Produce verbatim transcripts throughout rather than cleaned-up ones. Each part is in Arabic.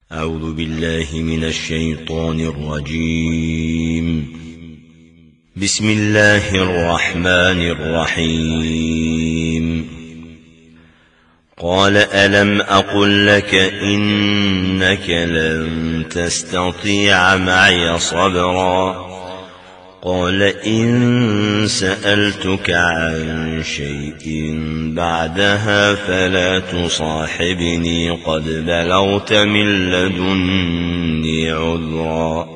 أعوذ بالله من الشيطان الرجيم. بسم الله الرحمن الرحيم. قال ألم أقل لك إنك لن تستطيع معي صبرا. قال إن سألتك عن شيء بعدها فلا تصاحبني قد بلغت من لدني عذرا.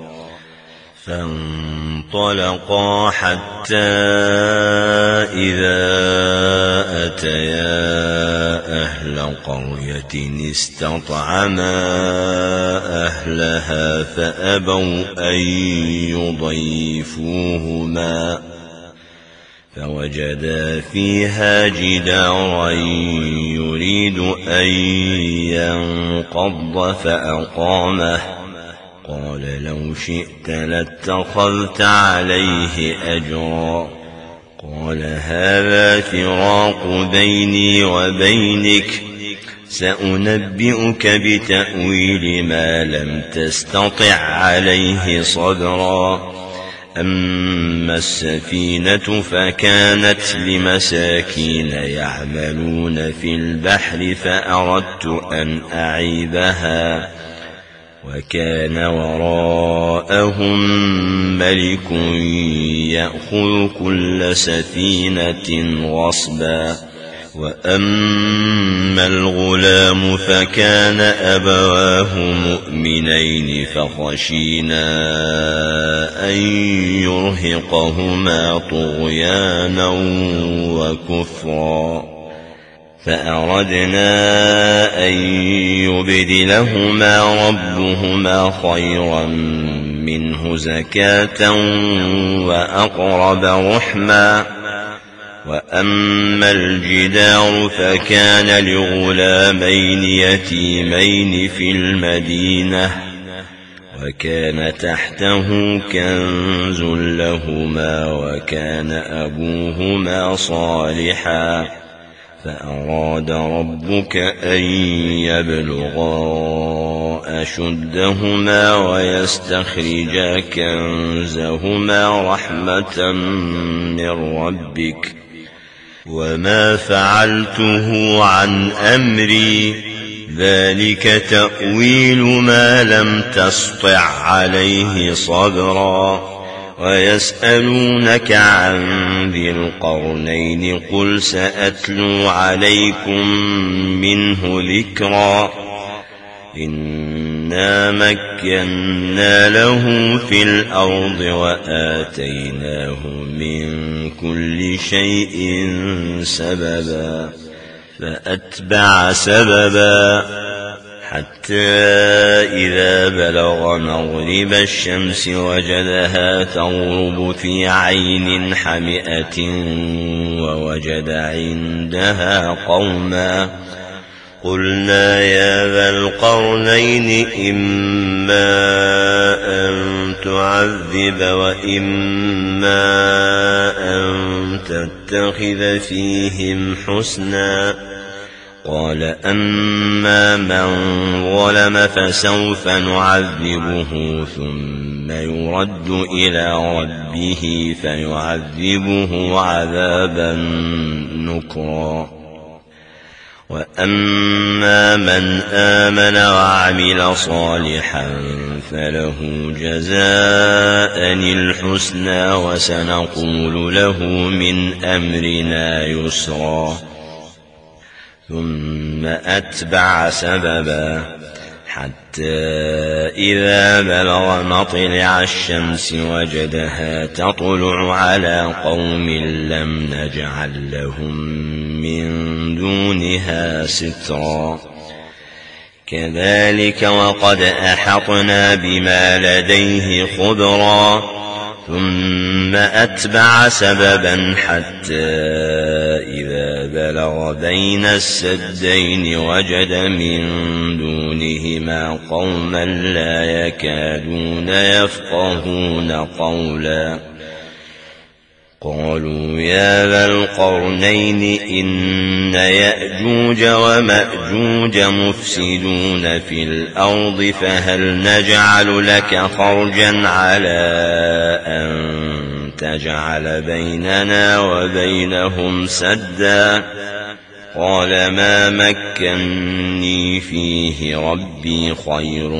فانطلقا حتى إذا أتيا أهل قرية استطعما أهلها فأبوا أن يضيفوهما فوجدا فيها جدارا يريد أن ينقض فأقامه. قال لو شئت لاتخذت عليه أجرا. قال هذا فراق بيني وبينك سأنبئك بتأويل ما لم تستطع عليه صبرا. أما السفينة فكانت لمساكين يعملون في البحر فأردت أن أعيبها وكان وراءهم ملك يأخذ كل سفينة غصبا. وأما الغلام فكان أبواه مؤمنين فخشينا أن يرهقهما طغيانا وكفرا فأردنا أن يبدلهما ربهما خيرا منه زكاة وأقرب رحما. وأما الجدار فكان لغلامين يتيمين في المدينة وكان تحته كنز لهما وكان أبوهما صالحا فأراد ربك أن يبلغا أشدهما ويستخرجا كنزهما رحمة من ربك وما فعلته عن أمري ذلك تأويل ما لم تسطع عليه صبرا. ويسألونك عن ذي القرنين قل سأتلو عليكم منه ذكرا. إنا مكنا له في الأرض وآتيناه من كل شيء سببا فأتبع سببا حتى إذا بلغ مغرب الشمس وجدها تغرب في عين حمئة ووجد عندها قوما. قلنا يا ذا القرنين إما أن تعذب وإما أن تتخذ فيهم حسنا. قال أما من ظلم فسوف نعذبه ثم يرد إلى ربه فيعذبه عذابا نكرا. وأما من آمن وعمل صالحا فله جزاء الحسنى وسنقول له من أمرنا يسرا. ثم أتبع سببا حتى إذا بلغ مطلع الشمس وجدها تطلع على قوم لم نجعل لهم من دونها سترا. كذلك وقد أحطنا بما لديه خبرا. ثم أتبع سببا حتى إذا بلغ بين السدين وجد من دونهما قوما لا يكادون يفقهون قولا. قالوا يا ذا القرنين إن يأجوج ومأجوج مفسدون في الأرض فهل نجعل لك خرجا على أن تجعل بيننا وبينهم سدا قال ما مكني فيه ربي خير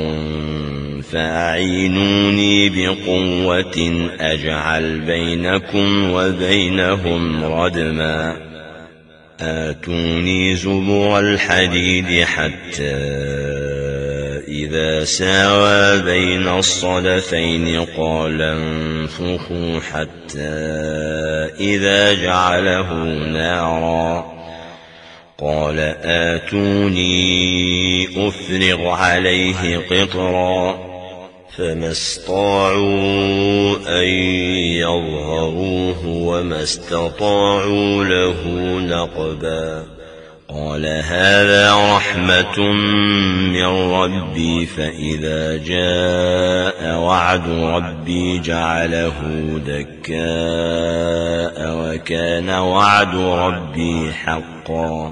فأعينوني بقوة أجعل بينكم وبينهم ردما آتوني زبر الحديد حتى إذا ساوى بين الصدفين قال انفخوا حتى إذا جعله نارا قال آتوني أفرغ عليه قطرا فما استطاعوا أن يظهروه وما استطاعوا له نقبا قال هذا رحمة من ربي فإذا جاء وعد ربي جعله دكاء وكان وعد ربي حقا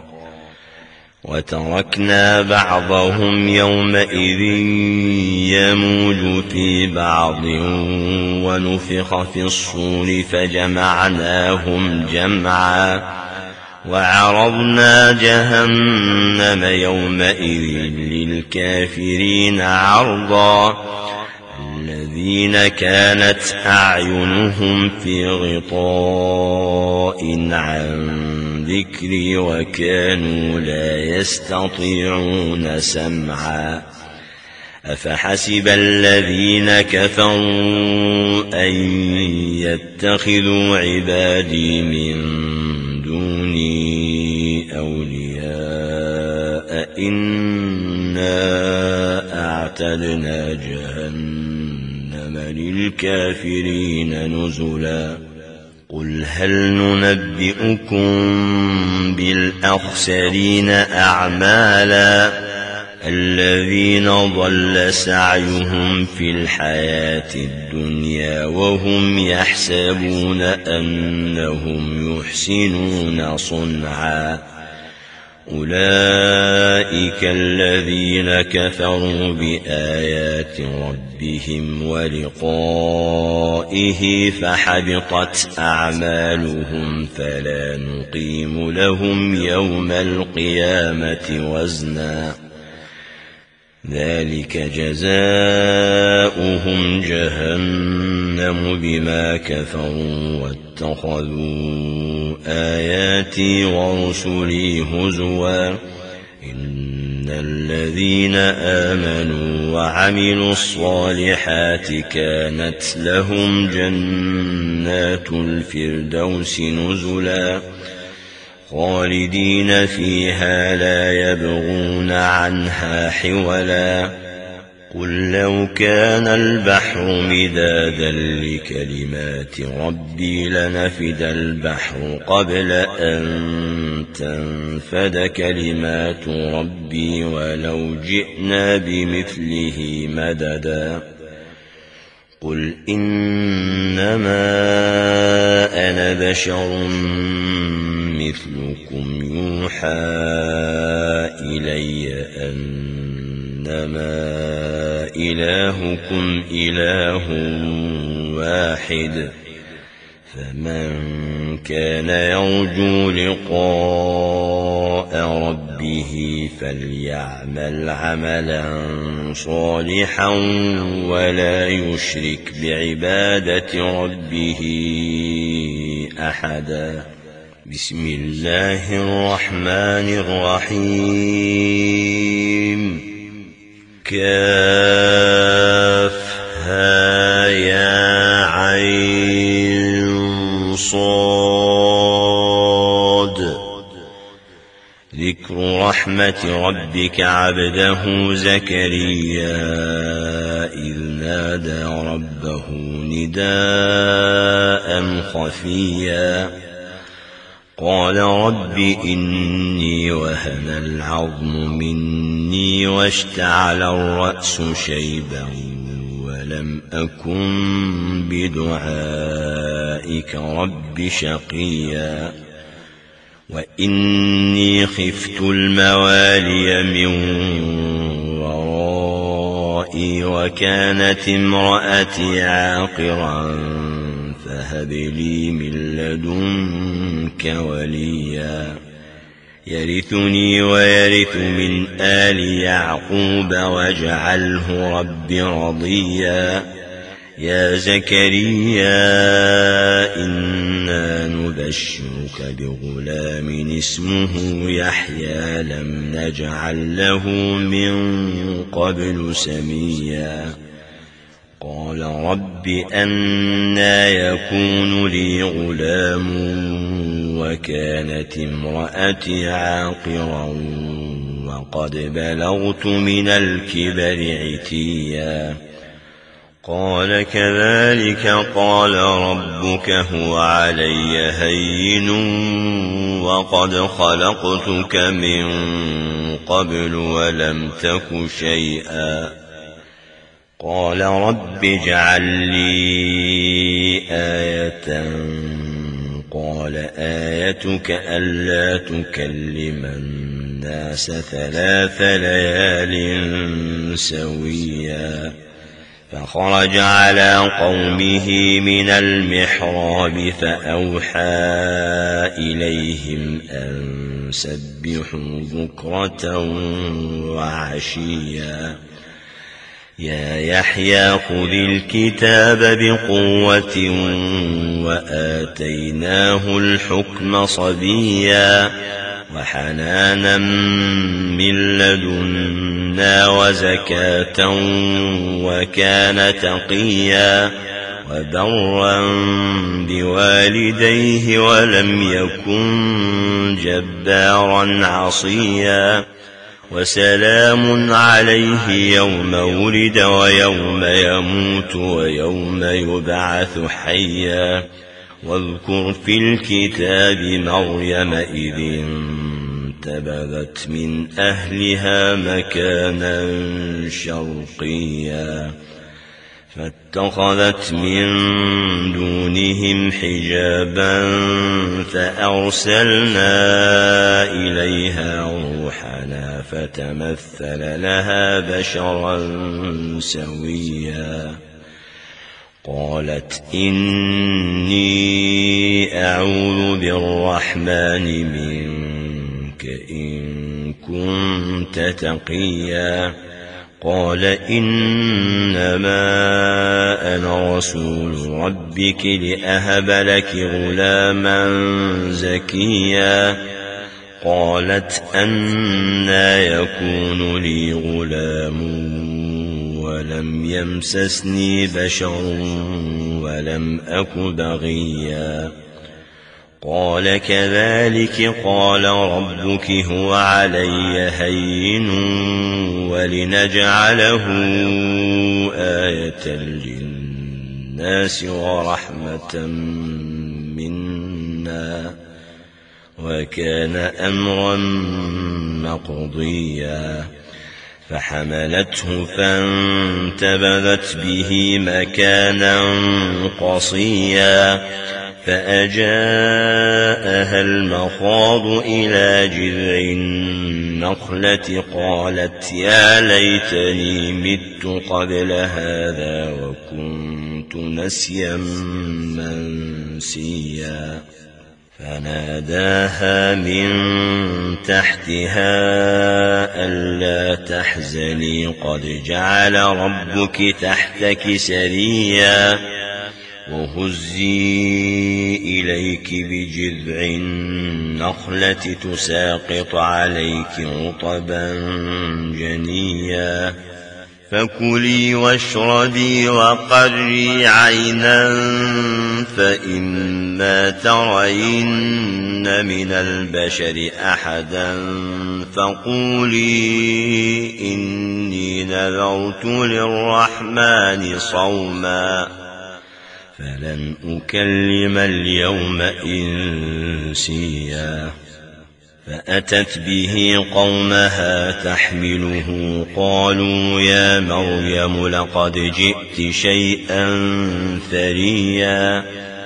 وتركنا بعضهم يومئذ يموج في بعض ونفخ في الصور فجمعناهم جمعا وعرضنا جهنم يومئذ للكافرين عرضا الذين كانت أعينهم في غطاء عن ذكري وكانوا لا يستطيعون سمعا أفحسب الذين كفروا أن يتخذوا عبادي من دوني أولياء إنا أعتدنا جهنم للكافرين نزلا قل هل ننبئكم بالأخسرين أعمالا الذين ضل سعيهم في الحياة الدنيا وهم يحسبون أنهم يحسنون صنعا أولئك الذين كفروا بآيات ربهم ولقائه فحبطت أعمالهم فلا نقيم لهم يوم القيامة وزنا ذلك جزاؤهم جهنم بما كفروا واتخذوا آياتي ورسلي هزوا إن الذين آمنوا وعملوا الصالحات كانت لهم جنات الفردوس نزلا خالدين فيها لا يبغون عنها حولا قل لو كان البحر مدادا لكلمات ربي لنفد البحر قبل أن تنفد كلمات ربي ولو جئنا بمثله مددا قل إنما أنا بشر مثلكم يوحى إلي أنما إلهكم إله واحد فمن كان يرجو لقاء ربه فليعمل عملا صالحا ولا يشرك بعبادة ربه أحدا بسم الله الرحمن الرحيم كافها يا عين صاد ذكر رحمة ربك عبده زكريا إذ نادى ربه نداء خفيا قال رب إني وهن العظم مني واشتعل الرأس شيبا ولم أكن بدعائك رب شقيا وإني خفت الموالي من ورائي وكانت امرأتي عاقرا فهب لي من لدنك وليا يرثني ويرث من آل يعقوب واجعله رب رضيا يا زكريا إنا نبشرك بغلام اسمه يحيى لم نجعل له من قبل سميا قال رب أنى يكون لي غلام وكانت امرأتي عاقرا وقد بلغت من الكبر عتيا قال كذلك قال ربك هو علي هين وقد خلقتك من قبل ولم تك شيئا قال رب اجعل لي آية قال آيتك ألا تكلم الناس ثلاث ليال سويا فخرج على قومه من المحراب فأوحى إليهم أن سبحوا بكرة وعشيا يا يحيى خذ الكتاب بقوة وآتيناه الحكم صبيا وحنانا من لدنا وزكاة وكان تقيا وبرا بوالديه ولم يكن جبارا عصيا وسلام عليه يوم ولد ويوم يموت ويوم يبعث حيا واذكر في الكتاب مريم إذ انتبذت من أهلها مكانا شرقيا فاتخذت من دونهم حجابا فأرسلنا إليها روحنا فتمثل لها بشرا سويا قالت إني أعوذ بالرحمن منك إن كنت تقيا قال إنما أنا رسول ربك لأهب لك غلاما زكيا قالت أنى يكون لي غلام ولم يمسسني بشر ولم أك بغيا قال كذلك قال ربك هو علي هين ولنجعله آية للناس ورحمة منا وكان أمرا مقضيا فحملته فانتبذت به مكانا قصيا فأجاءها المخاض إلى جذع النخلة قالت يا ليتني مت قبل هذا وكنت نسيا منسيا فناداها من تحتها ألا تحزني قد جعل ربك تحتك سريا وهزي إليك بجذع النخلة تساقط عليك رطبا جنيا فكلي واشربي وقري عينا فإما ترين من البشر أحدا فقولي إني نذرت للرحمن صوما فلن أكلم اليوم إنسيا فأتت به قومها تحمله قالوا يا مريم لقد جئت شيئا فريا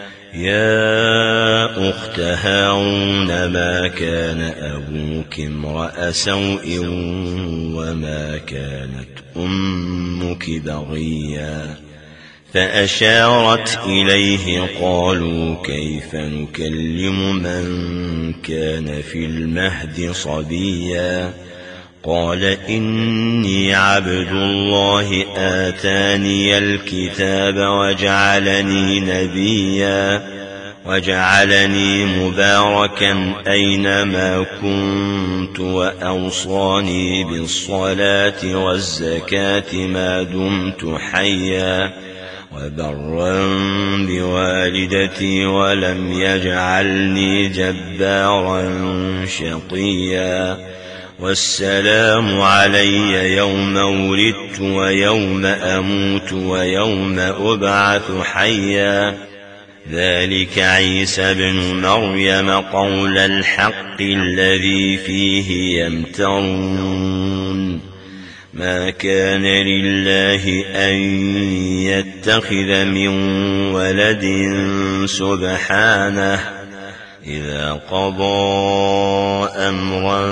يا أخت هارون ما كان أبوك امرأ سوء وما كانت أمك بغيا فأشارت إليه قالوا كيف نكلم من كان في المهد صبيا قال إني عبد الله آتاني الكتاب وجعلني نبيا وجعلني مباركا أينما كنت وأوصاني بالصلاة والزكاة ما دمت حيا وبرا بوالدتي ولم يجعلني جبارا شقيا والسلام علي يوم ولدت ويوم أموت ويوم أبعث حيا ذلك عيسى بن مريم قول الحق الذي فيه يمترون ما كان لله أن يتخذ من ولد سبحانه إذا قضى أمرا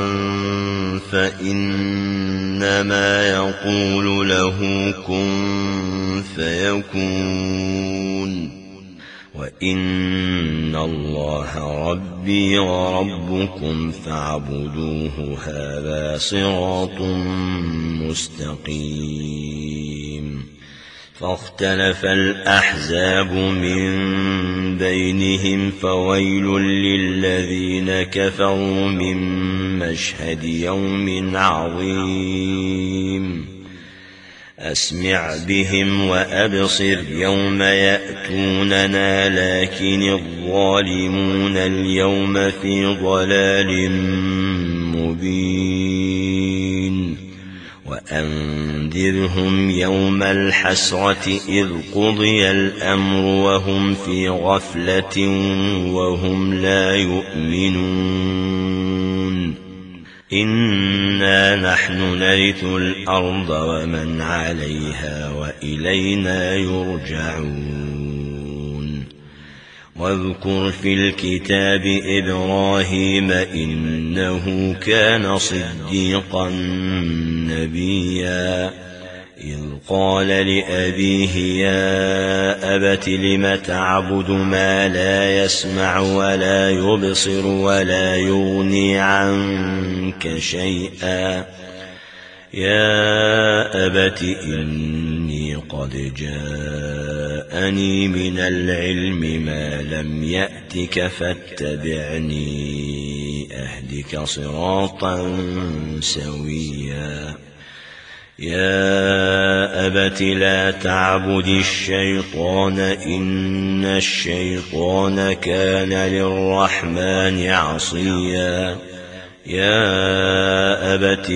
فإنما يقول له كن فيكون وإن الله ربي وربكم فاعبدوه هذا صراط مستقيم فاختلف الأحزاب من بينهم فويل للذين كفروا من مشهد يوم عظيم أسمع بهم وأبصر يوم يأتوننا لكن الظالمون اليوم في ضلال مبين وأنذرهم يوم الحسرة إذ قضي الأمر وهم في غفلة وهم لا يؤمنون إنا نحن نرث الأرض ومن عليها وإلينا يرجعون واذكر في الكتاب إبراهيم إنه كان صديقا نبيا إذ قال لأبيه يا أبت لم تعبد ما لا يسمع ولا يبصر ولا يغني عنك شيئا يا أبت إني قد جاءني من العلم ما لم يأتك فاتبعني أهدك صراطا سويا يا أبت لا تعبد الشيطان إن الشيطان كان للرحمن عصيا يا أبت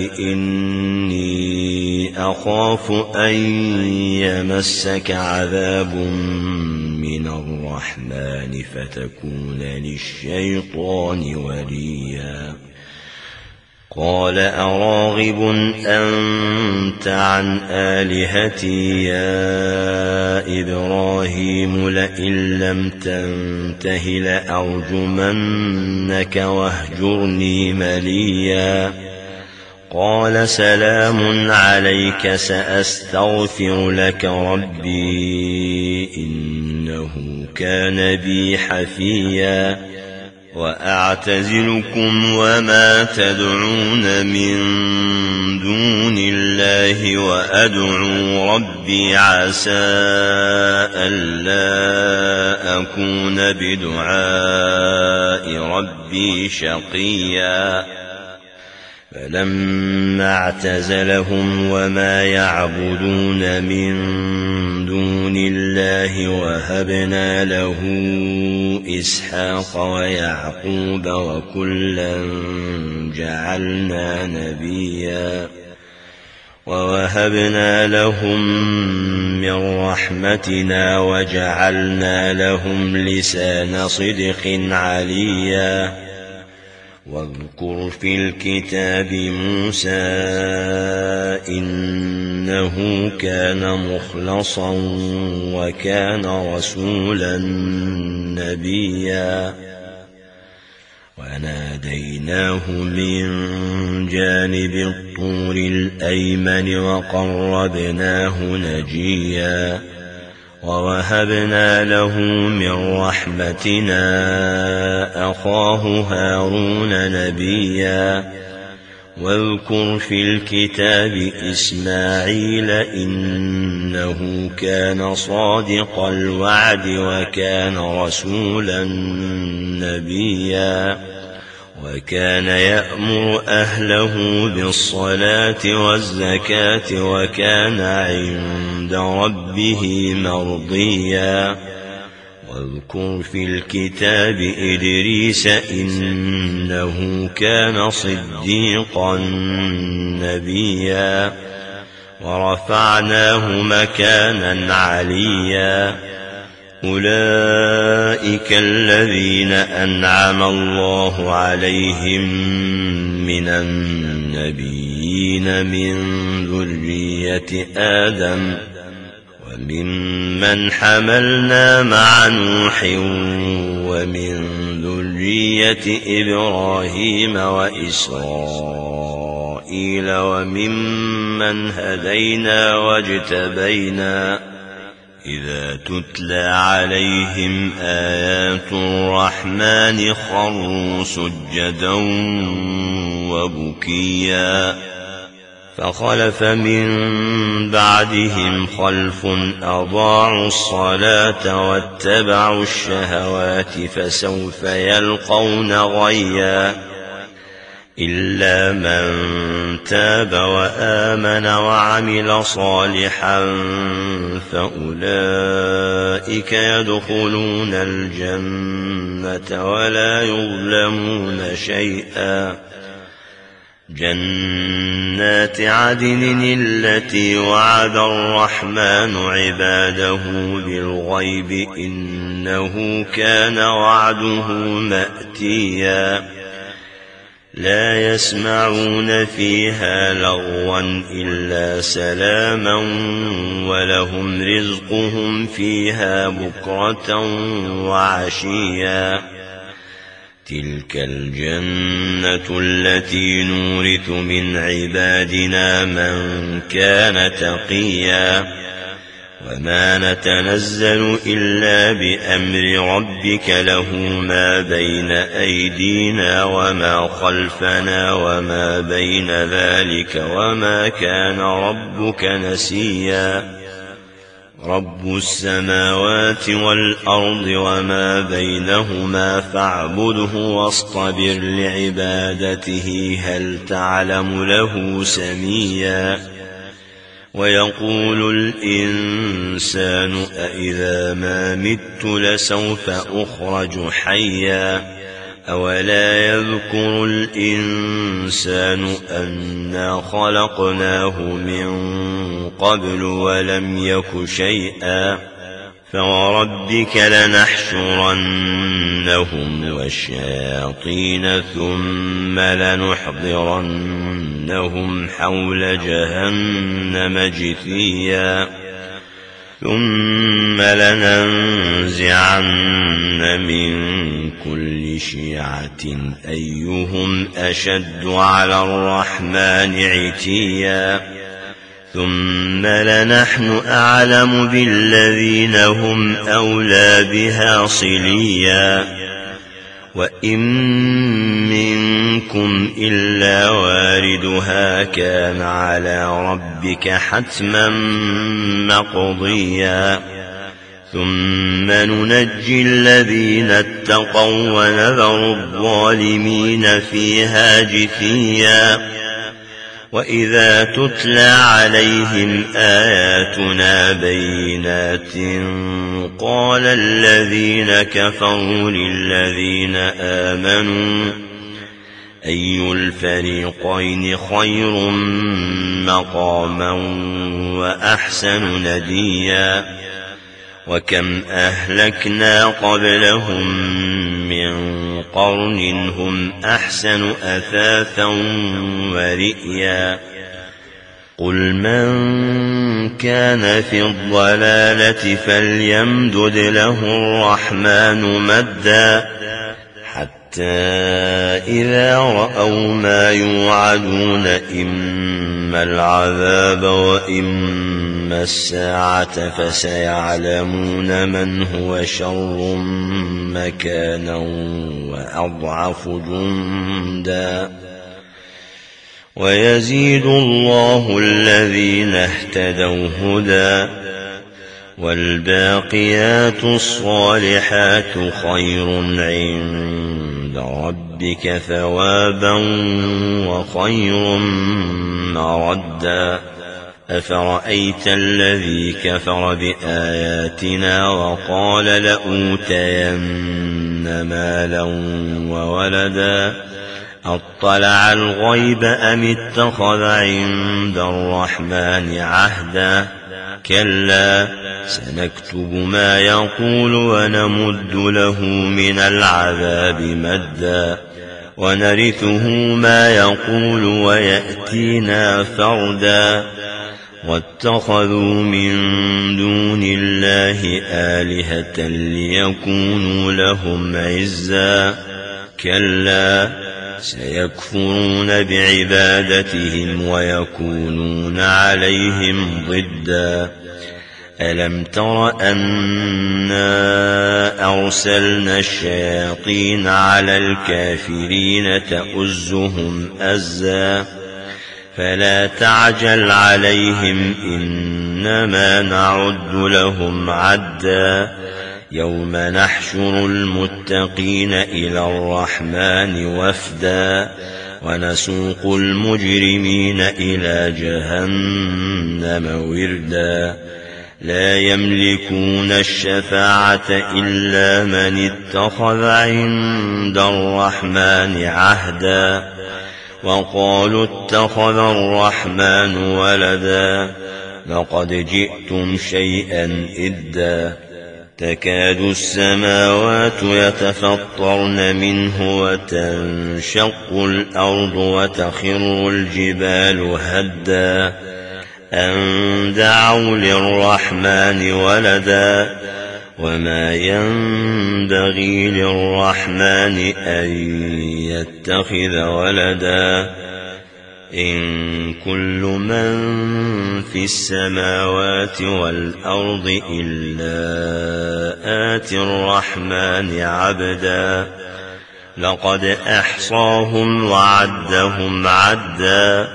إني أخاف أن يمسك عذاب من الرحمن فتكون للشيطان وليا قال أراغب أنت عن آلهتي يا إبراهيم لئن لم تنته لأرجمنك واهجرني مليا قال سلام عليك سأستغفر لك ربي إنه كان بي حفيا وأعتزلكم وما تدعون من دون الله وأدعو ربي عسى ألا أكون بدعاء ربي شقيا فلما اعتزلهم وما يعبدون من دون الله وهبنا له إسحاق ويعقوب وكلا جعلنا نبيا ووهبنا لهم من رحمتنا وجعلنا لهم لسان صدق عليا واذكر في الكتاب موسى إنه كان مخلصا وكان رسولا نبيا وناديناه من جانب الطور الأيمن وقربناه نجيا ووهبنا له من رحمتنا أخاه هارون نبيا واذكر في الكتاب إسماعيل إنه كان صادق الوعد وكان رسولا نبيا وكان يأمر أهله بالصلاة والزكاة وكان عند ربه مرضيا واذكر في الكتاب إدريس إنه كان صديقا نبيا ورفعناه مكانا عليا أولئك الذين أنعم الله عليهم من النبيين من ذرية آدم وممن حملنا مع نوح ومن ذرية إبراهيم وإسرائيل وممن هدينا واجتبينا إذا تتلى عليهم آيات الرحمن خروا سجدا وبكيا فخلف من بعدهم خلف أضاعوا الصلاة واتبعوا الشهوات فسوف يلقون غيا إلا من تاب وآمن وعمل صالحا فأولئك يدخلون الجنة ولا يظلمون شيئا جنات عدن التي وعد الرحمن عباده بالغيب إنه كان وعده مأتيا لا يسمعون فيها لغوا إلا سلاما ولهم رزقهم فيها بكرة وعشيا تلك الجنة التي نورث من عبادنا من كان تقيا وما نتنزل إلا بأمر ربك له ما بين أيدينا وما خلفنا وما بين ذلك وما كان ربك نسيا رب السماوات والأرض وما بينهما فاعبده واصطبر لعبادته هل تعلم له سميا ويقول الإنسان أإذا ما مت لسوف أخرج حيا أولا يذكر الإنسان أنا خلقناه من قبل ولم يك شيئا فوربك لنحشرنهم والشياطين ثم لنحضرنهم حول جهنم جثيا ثم لننزعن من كل شيعة أيهم أشد على الرحمن عتيا ثم لنحن أعلم بالذين هم أولى بها صليا وإن منكم إلا واردها كان على ربك حتما مقضيا ثم ننجي الذين اتقوا ونذر الظالمين فيها جثيا وإذا تتلى عليهم آياتنا بينات قال الذين كفروا للذين آمنوا أي الفريقين خير مقاما وأحسن نديا وكم أهلكنا قبلهم من قرن هم أحسن أثاثا ورئيا قل من كان في الضلالة فليمدد له الرحمن مدا حتى إذا رأوا ما يوعدون إما العذاب وإما الساعة فسيعلمون من هو شر مكانا وأضعف جندا ويزيد الله الذين اهتدوا هدى والباقيات الصالحات خير عند ربك ثوابا وخير مردا أفرأيت الذي كفر بآياتنا وقال لأوتين مالا وولدا أطلع الغيب أم اتخذ عند الرحمن عهدا كلا سنكتب ما يقول ونمد له من العذاب مدا ونرثه ما يقول ويأتينا فردا واتخذوا من دون الله آلهة ليكونوا لهم عزا كلا سيكفرون بعبادتهم ويكونون عليهم ضدا ألم تر أنا أرسلنا الشياطين على الكافرين تؤزهم أزا فلا تعجل عليهم إنما نعد لهم عدا يوم نحشر المتقين إلى الرحمن وفدا ونسوق المجرمين إلى جهنم وردا لا يملكون الشفاعة إلا من اتخذ عند الرحمن عهدا وقالوا اتخذ الرحمن ولدا لقد جئتم شيئا إدا تكاد السماوات يتفطرن منه وتنشق الأرض وتخر الجبال هدا أن دعوا للرحمن ولدا وما ينبغي للرحمن أن يتخذ ولدا إن كل من في السماوات والأرض إلا آتي الرحمن عبدا لقد أحصاهم وعدهم عدا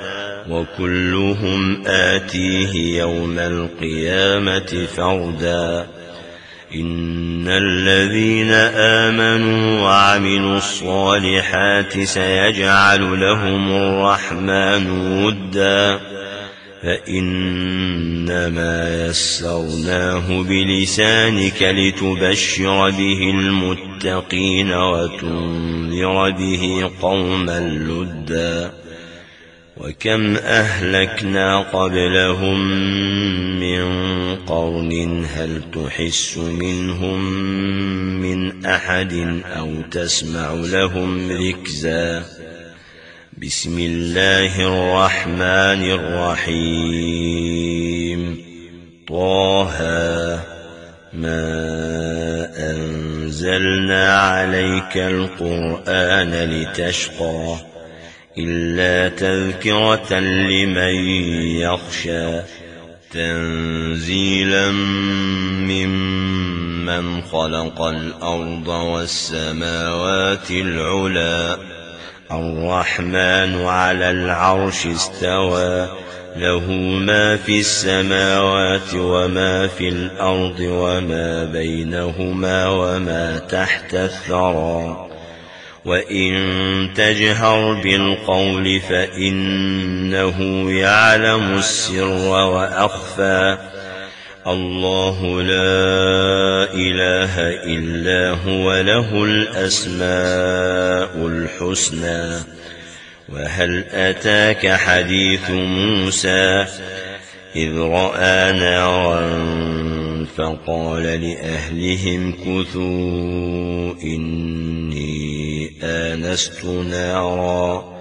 وكلهم آتيه يوم القيامة فردا إن الذين آمنوا وعملوا الصالحات سيجعل لهم الرحمن ودا فإنما يسرناه بلسانك لتبشر به المتقين وتنذر به قوما لدا وكم أهلكنا قبلهم من قرن هل تحس منهم من أحد أو تسمع لهم ركزا بسم الله الرحمن الرحيم طه ما أنزلنا عليك القرآن لتشقى إلا تذكرة لمن يخشى تنزيلا ممن خلق الأرض والسماوات العلى الرحمن على العرش استوى له ما في السماوات وما في الأرض وما بينهما وما تحت الثرى وإن تجهر بالقول فإنه يعلم السر وأخفى الله لا إله إلا هو له الأسماء الحسنى وهل أتاك حديث موسى إذ رأى نارا فقال لأهلهم كثوا إني آنست نارا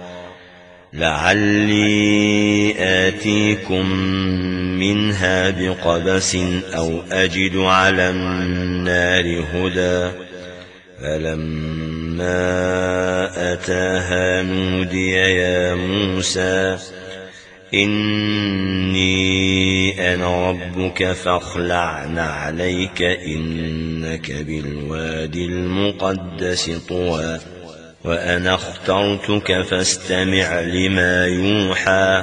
لعلي آتيكم منها بقبس أو أجد على النار هدى فلما أتاها نودي يا موسى إني أنا ربك فاخلع نعليك إنك بالوادي المقدس طوى وأنا اخترتك فاستمع لما يوحى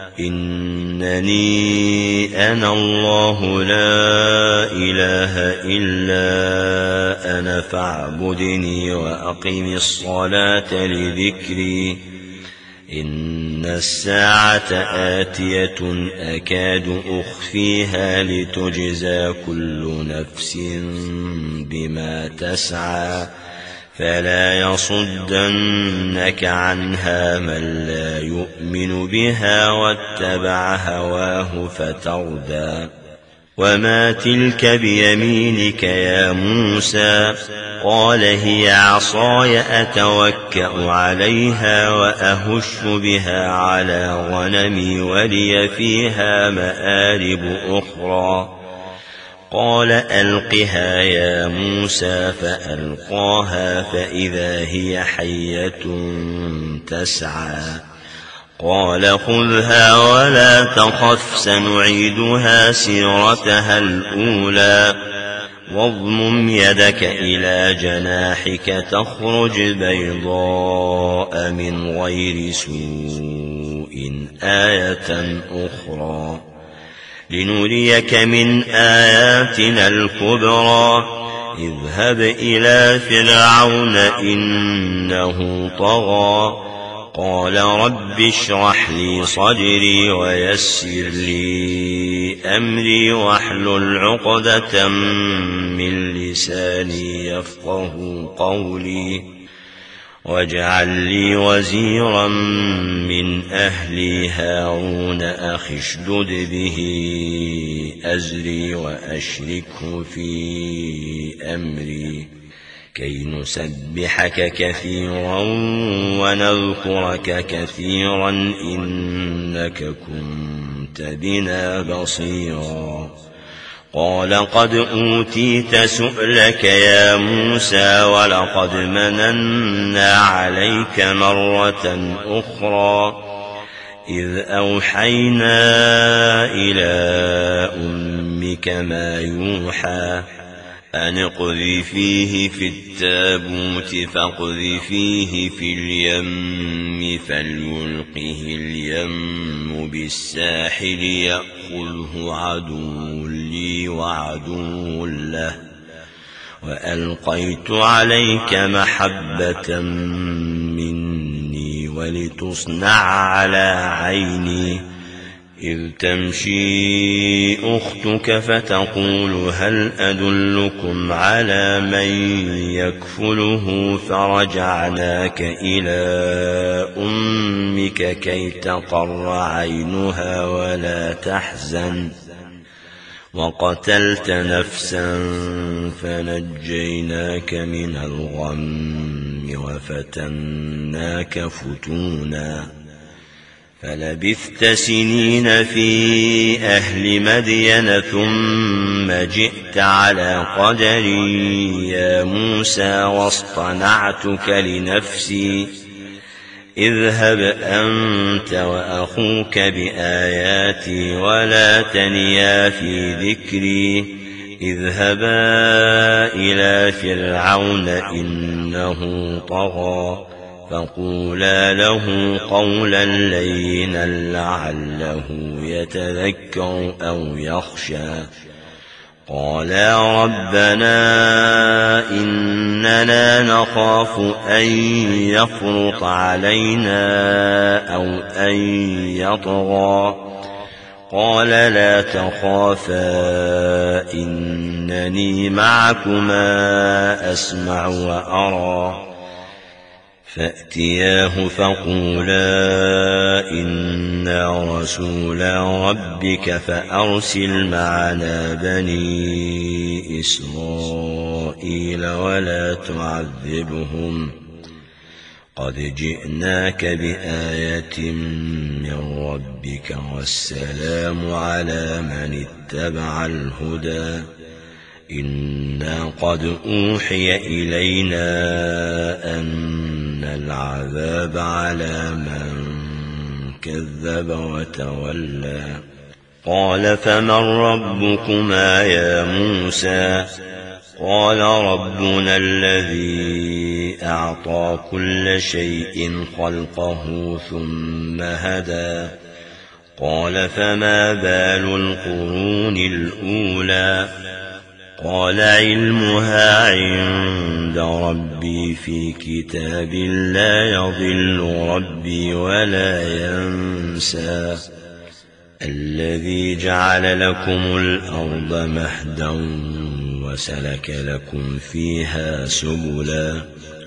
إنني أنا الله لا إله إلا أنا فاعبدني وأقم الصلاة لذكري إن الساعة آتية أكاد أخفيها لتجزى كل نفس بما تسعى فلا يصدنك عنها من لا يؤمن بها واتبع هواه فتردى وما تلك بيمينك يا موسى قال هي عصاي أتوكأ عليها وأهش بها على غنمي ولي فيها مآرب أخرى قال ألقها يا موسى فألقاها فإذا هي حية تسعى قال خذها ولا تخف سنعيدها سيرتها الأولى واضمم يدك إلى جناحك تخرج بيضاء من غير سوء آية أخرى لنريك من آياتنا الكبرى اذهب إلى فرعون إنه طغى قال رب اشرح لي صدري ويسر لي أمري واحلل عقدة من لساني يفقه قولي واجعل لي وزيرا من أهلي هارون أخي اشدد به أزري وأشركه في أمري كي نسبحك كثيرا ونذكرك كثيرا إنك كنت بنا بصيرا قال قد أوتيت سؤلك يا موسى ولقد مننا عليك مرة أخرى إذ أوحينا إلى أمك ما يوحى أن اقذفيه في التابوت فاقذفيه في اليم فليلقه اليم بالساحل يأخذه عدو لي وعدو له وألقيت عليك محبة مني ولتصنع على عيني إذ تمشي أختك فتقول هل أدلكم على من يكفله فرجعناك إلى أمك كي تقر عينها ولا تحزن وقتلت نفسا فنجيناك من الغم وفتناك فتونا فلبثت سنين في أهل مدين ثم جئت على قدري يا موسى واصطنعتك لنفسي اذهب أنت وأخوك بآياتي ولا تنيا في ذكري اذهبا إلى فرعون إنه طغى فقولا له قولا لينا لعله يتذكر أو يخشى قالا ربنا إننا نخاف أن يفرط علينا أو أن يطغى قال لا تخافا إنني معكما أسمع وأرى فأتياه فقولا إنا رسولا ربك فأرسل معنا بني إسرائيل ولا تعذبهم قد جئناك بآية من ربك والسلام على من اتبع الهدى إنا قد أوحي إلينا أن العذاب على من كذب وتولى قال فمن ربكما يا موسى قال ربنا الذي أعطى كل شيء خلقه ثم هدى قال فما بال القرون الأولى قال علمها عند ربي في كتاب لا يضل ربي ولا ينسى الذي جعل لكم الأرض مهدا وسلك لكم فيها سبلا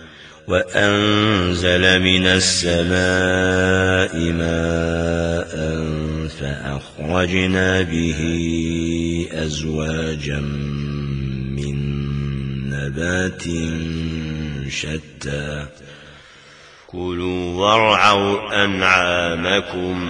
وأنزل من السماء ماء فأخرجنا به أزواجا من نبات شتى كلوا وارعوا أنعامكم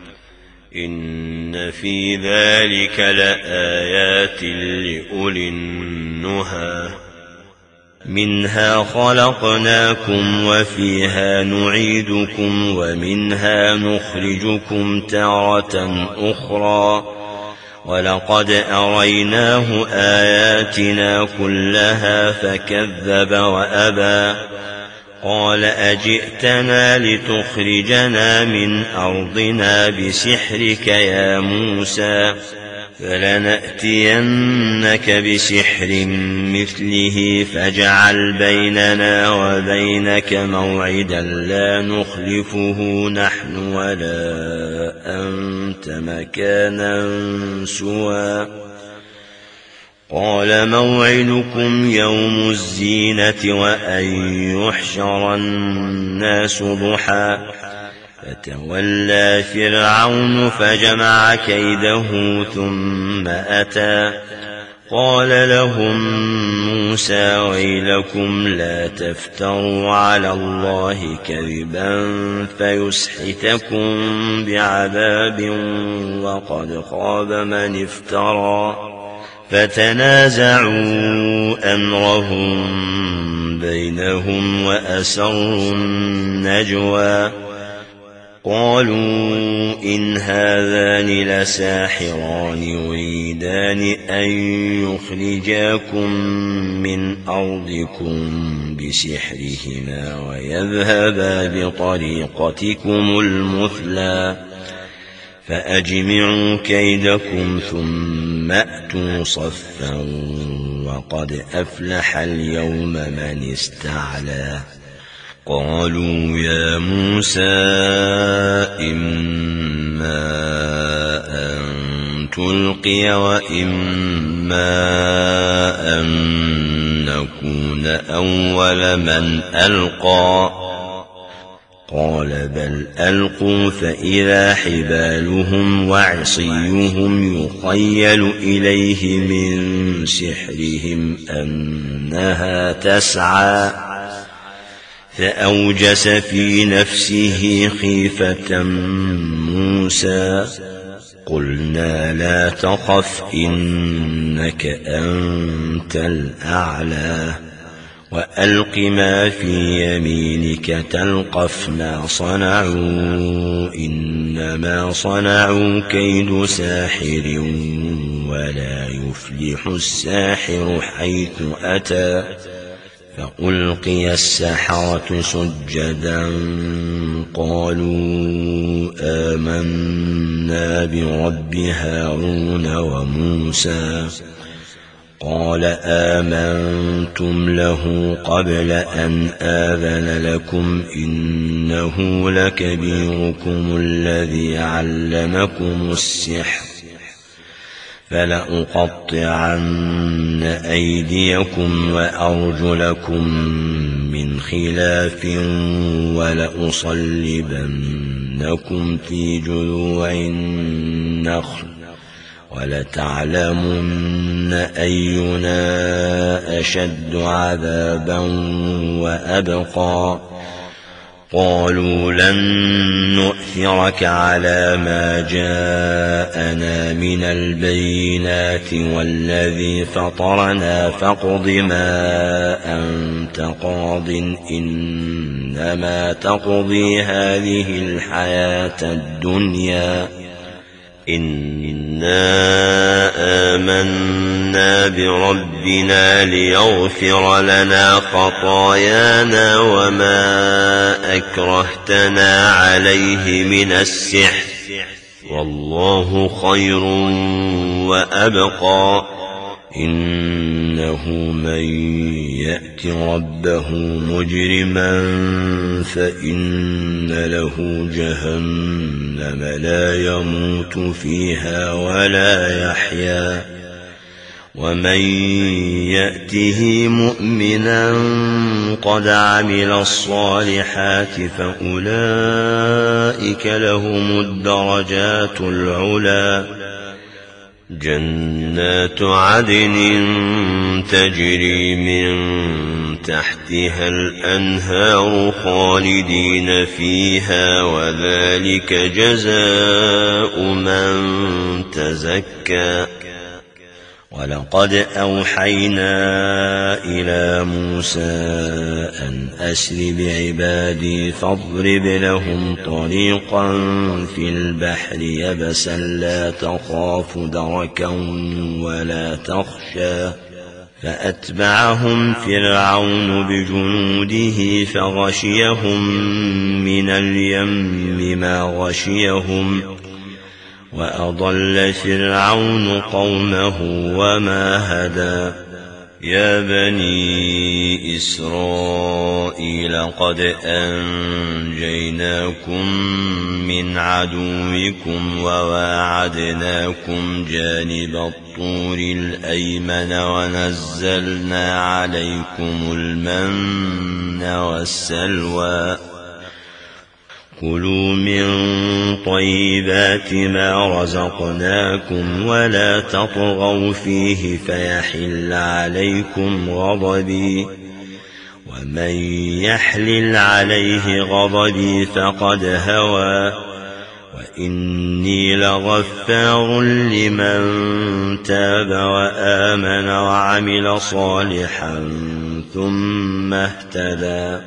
إن في ذلك لآيات لأولي النهى منها خلقناكم وفيها نعيدكم ومنها نخرجكم تارة أخرى ولقد أريناه آياتنا كلها فكذب وأبى قال أجئتنا لتخرجنا من أرضنا بسحرك يا موسى فلنأتينك بسحر مثله فاجعل بيننا وبينك موعدا لا نخلفه نحن ولا أنت مكانا سوى قال موعدكم يوم الزينة وأن يحشر الناس ضحى فتولى فرعون فجمع كيده ثم أتى قال لهم موسى ويلكم لا تفتروا على الله كذبا فيسحتكم بعذاب وقد خاب من افترى فتنازعوا أمرهم بينهم وأسروا النجوى قالوا إن هذان لساحران يريدان أن يخرجاكم من أرضكم بسحرهما ويذهبا بطريقتكم المثلى فأجمعوا كيدكم ثم أتوا صفا وقد أفلح اليوم من استعلى قالوا يا موسى إما أن تلقي وإما أن نكون أول من ألقى قال بل ألقوا فإذا حبالهم وعصيهم يخيل إليه من سحرهم أنها تسعى فأوجس في نفسه خيفة موسى قلنا لا تخف إنك أنت الأعلى وألق ما في يمينك تلقف ما صنعوا إنما صنعوا كيد ساحر ولا يفلح الساحر حيث أتى فألقي السحرة سجدا قالوا آمنا برب هارون وموسى قال آمنتم له قبل أن آذن لكم إنه لكبيركم الذي علمكم السحر فلأقطعن أيديكم وأرجلكم من خلاف ولأصلبنكم في جذوع النخل ولتعلمن أينا أشد عذابا وأبقى قالوا لن نؤثرك على ما جاءنا من البينات والذي فطرنا فاقض ما أنت قاض إنما تقضي هذه الحياة الدنيا إنا آمنا بربنا ليغفر لنا خطايانا وما أكرهتنا عليه من السحر والله خير وأبقى إنه من يأت ربه مجرما فإن له جهنم لا يموت فيها ولا يحيا ومن يأته مؤمنا قد عمل الصالحات فأولئك لهم الدرجات العلى جنات عدن تجري من تحتها الأنهار خالدين فيها وذلك جزاء من تزكى ولقد أوحينا إلى موسى أن أسر بعبادي فاضرب لهم طريقا في البحر يبسا لا تخاف دركا ولا تخشى فأتبعهم فرعون بجنوده فغشيهم من اليم ما غشيهم وأضل فرعون قومه وما هدى يا بني إسرائيل قد أنجيناكم من عدوكم وواعدناكم جانب الطور الأيمن ونزلنا عليكم المن والسلوى كلوا من طيبات ما رزقناكم ولا تطغوا فيه فيحل عليكم غضبي ومن يحلل عليه غضبي فقد هوى وإني لغفار لمن تاب وآمن وعمل صالحا ثم اهتدى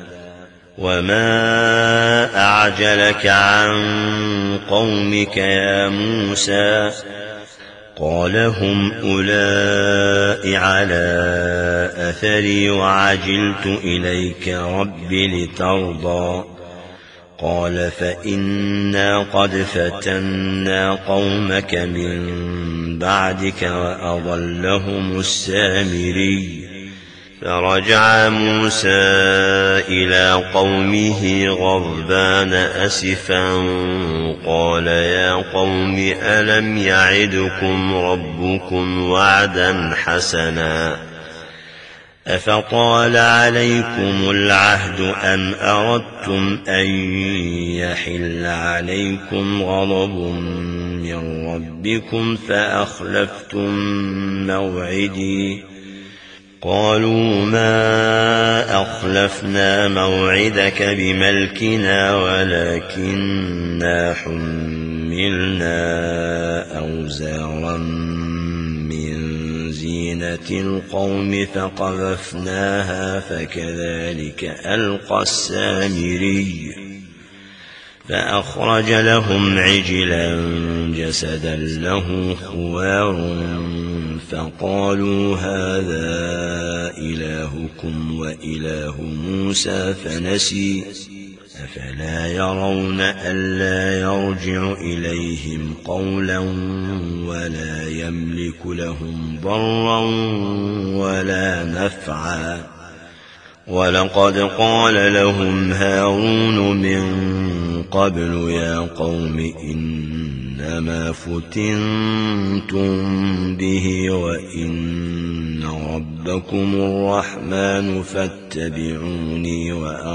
وما أعجلك عن قومك يا موسى قال هم أولئك على أثري وعجلت إليك رب لترضى قال فإنا قد فتنا قومك من بعدك وأضلهم السامري فرجع موسى إلى قومه غضبان أسفا قال يا قوم ألم يعدكم ربكم وعدا حسنا أفطال عليكم العهد أم أردتم أن يحل عليكم غضب من ربكم فأخلفتم موعدي قالوا ما أخلفنا موعدك بملكنا ولكننا حملنا أوزارا من زينة القوم فقذفناها فكذلك ألقى السامري فأخرج لهم عجلا جسدا له خوار فقالوا هذا إلهكم وإله موسى فنسي أفلا يرون ألا يرجع إليهم قولا ولا يملك لهم ضرا ولا نفعا ولقد قال لهم هارون من قبل يا قوم إنما فتنتم به وإن ربكم الرحمن فاتبعوني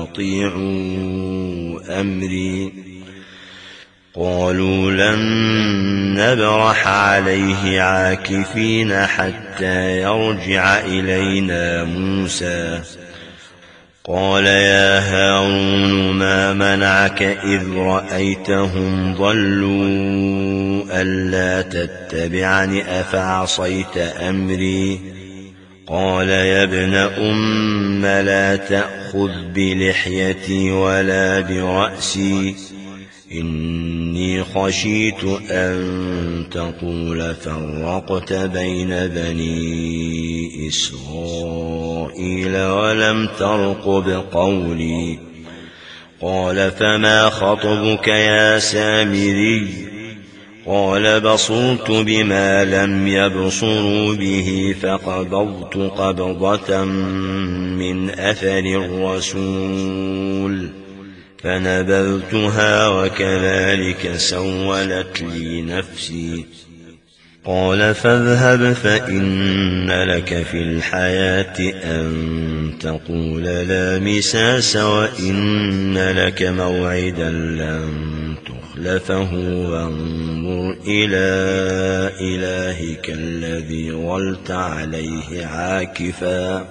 وأطيعوا أمري قالوا لن نبرح عليه عاكفين حتى يرجع إلينا موسى قال يا هارون ما منعك إذ رأيتهم ضلوا ألا تتبعني أفعصيت أمري قال يا ابن أم لا تأخذ بلحيتي ولا برأسي إني خشيت أن تقول فرقت بين بني إسرائيل ولم ترقب قولي قال فما خطبك يا سامري قال بصرت بما لم يبصروا به فقبضت قبضة من أثر الرسول فنبذتها وكذلك سولت لي نفسي قال فاذهب فإن لك في الحياة أن تقول لا مساس وإن لك موعدا لن تخلفه وانظر إلى إلهك الذي ظلت عليه عاكفا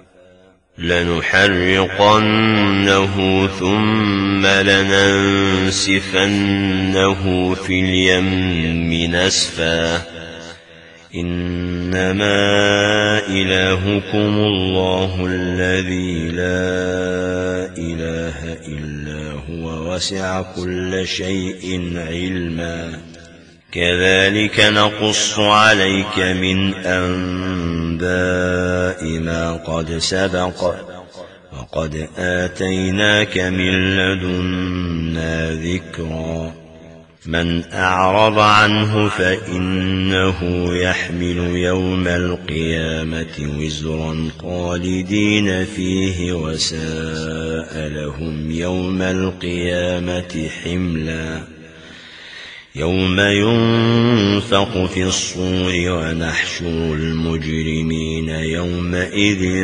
لنحرقنه ثم لننسفنه في اليم نسفا إنما إلهكم الله الذي لا إله إلا هو وسع كل شيء علما كذلك نقص عليك من أنباء ما قد سبق وقد آتيناك من لدنا ذكرا من أعرض عنه فإنه يحمل يوم القيامة وزرا خالدين فيه وساء لهم يوم القيامة حملا يوم ينفخ في الصور ونحشر المجرمين يومئذ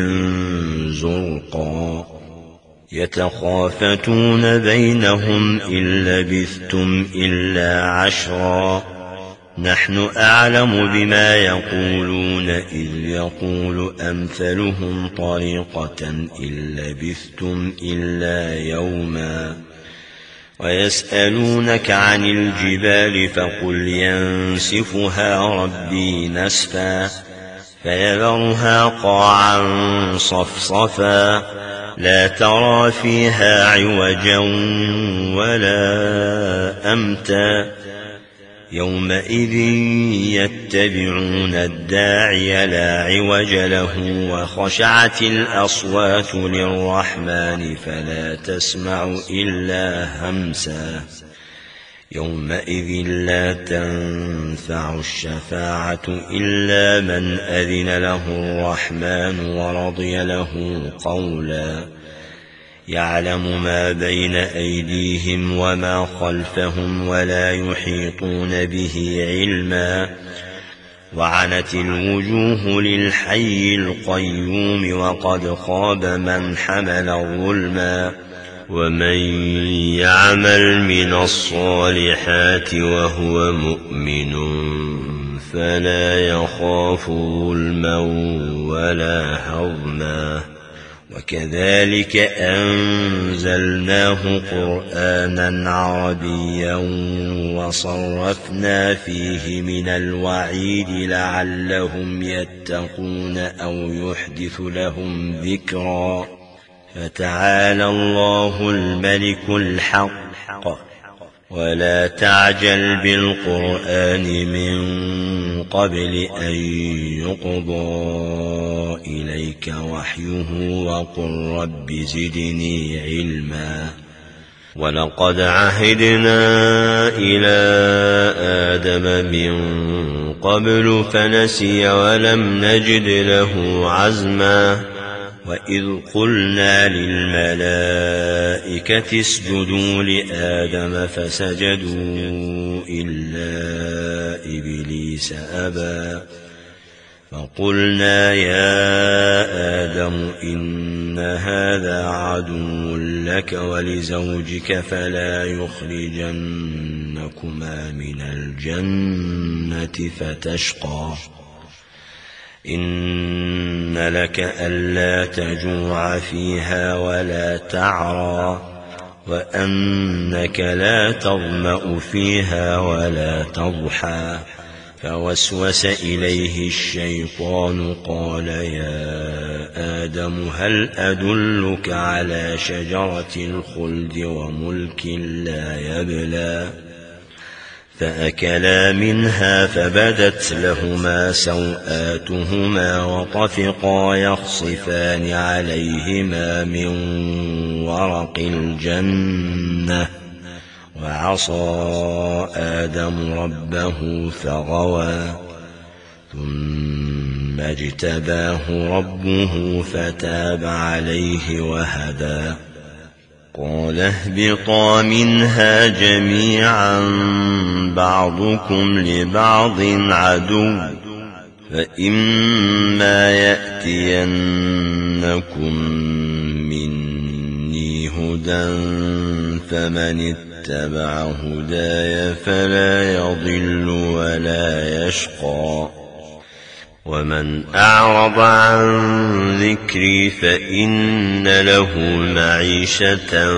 زرقا يتخافتون بينهم إن لبثتم إلا عشرا نحن أعلم بما يقولون إذ يقول أمثلهم طريقة إن لبثتم إلا يوما ويسألونك عن الجبال فقل ينسفها ربي نسفا فيذرها قاعا صفصفا لا ترى فيها عوجا ولا أمتا يومئذ يتبعون الداعي لا عوج له وخشعت الأصوات للرحمن فلا تسمع إلا همسا يومئذ لا تنفع الشفاعة إلا من أذن له الرحمن ورضي له قولا يعلم ما بين أيديهم وما خلفهم ولا يحيطون به علما وعنت الوجوه للحي القيوم وقد خاب من حمل ظلما ومن يعمل من الصالحات وهو مؤمن فلا يخاف ظلما ولا هضما وكذلك أنزلناه قرآنا عربيا وصرفنا فيه من الوعيد لعلهم يتقون أو يحدث لهم ذكرا فتعالى الله الملك الحق ولا تعجل بالقرآن من قبل أن يقضى إليك وحيه وقل رب زدني علما ولقد عهدنا إلى آدم من قبل فنسي ولم نجد له عزما وإذ قلنا للملائكة اسجدوا لآدم فسجدوا إلا إبليس أبى فقلنا يا آدم إن هذا عدو لك ولزوجك فلا يخرجنكما من الجنة فتشقى إن إن لك ألا تجوع فيها ولا تعرى وأنك لا تظمأ فيها ولا تضحى. فوسوس إليه الشيطان قال يا آدم هل أدلك على شجرة الخلد وملك لا يبلى؟ فأكلا منها فبدت لهما سوآتهما وطفقا يخصفان عليهما من ورق الجنة وعصى آدم ربه فغوى ثم اجتباه ربه فتاب عليه وهدى. قال اهبطا منها جميعا بعضكم لبعض عدو فإما يأتينكم مني هدى فمن اتبع هداي فلا يضل ولا يشقى ومن أعرض عن ذكري فإن له معيشة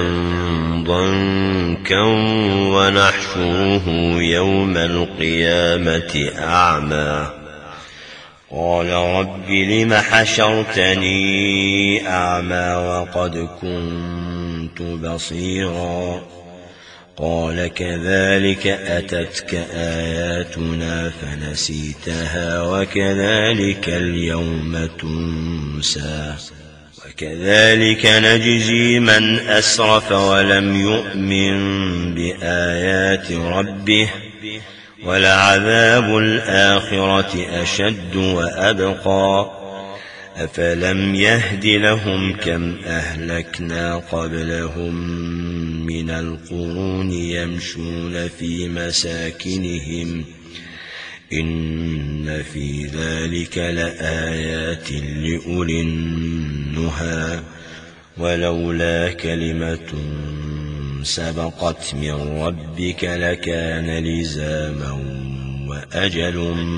ضنكا ونحشره يوم القيامة أعمى. قال رب لم حشرتني أعمى وقد كنت بصيرا قال كذلك أتتك آياتنا فنسيتها وكذلك اليوم تنسى وكذلك نجزي من أسرف ولم يؤمن بآيات ربه ولعذاب الآخرة أشد وأبقى. أفلم يهد لهم كم أهلكنا قبلهم من القرون يمشون في مساكنهم إن في ذلك لآيات لأولي النهى ولولا كلمة سبقت من ربك لكان لزاما وأجل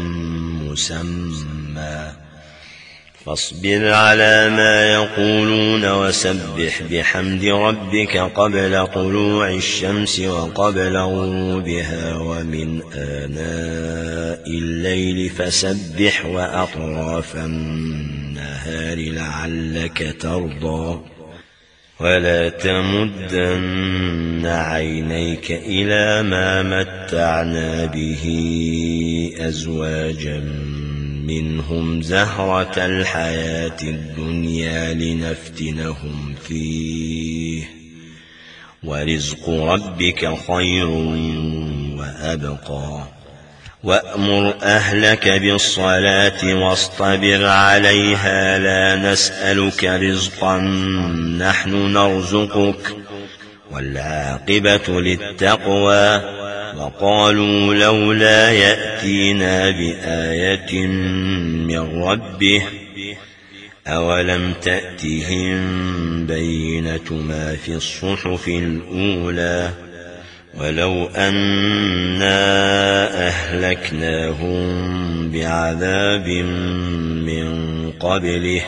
مسمى. فاصبر على ما يقولون وسبح بحمد ربك قبل طلوع الشمس وقبل غروبها ومن آناء الليل فسبح وأطراف النهار لعلك ترضى. ولا تمدن عينيك إلى ما متعنا به أزواجا منهم زهرة الحياة الدنيا لنفتنهم فيه ورزق ربك خير وأبقى. وأمر أهلك بالصلاة واصطبر عليها لا نسألك رزقا نحن نرزقك والعاقبة للتقوى. وقالوا لولا يأتينا بآية من ربه أولم تأتهم بينة ما في الصحف الأولى ولو أنا أهلكناهم بعذاب من قبله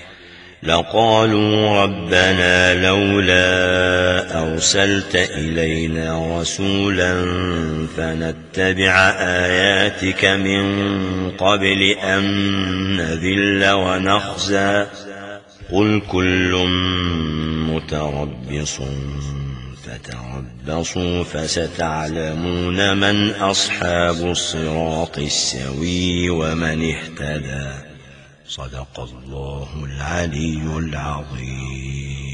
لقالوا ربنا لولا أرسلت إلينا رسولا فنتبع آياتك من قبل أن نذل ونخزى. قل كل متربص فتربصوا فستعلمون من أصحاب الصراط السوي ومن اهتدى. صدق الله العلي العظيم.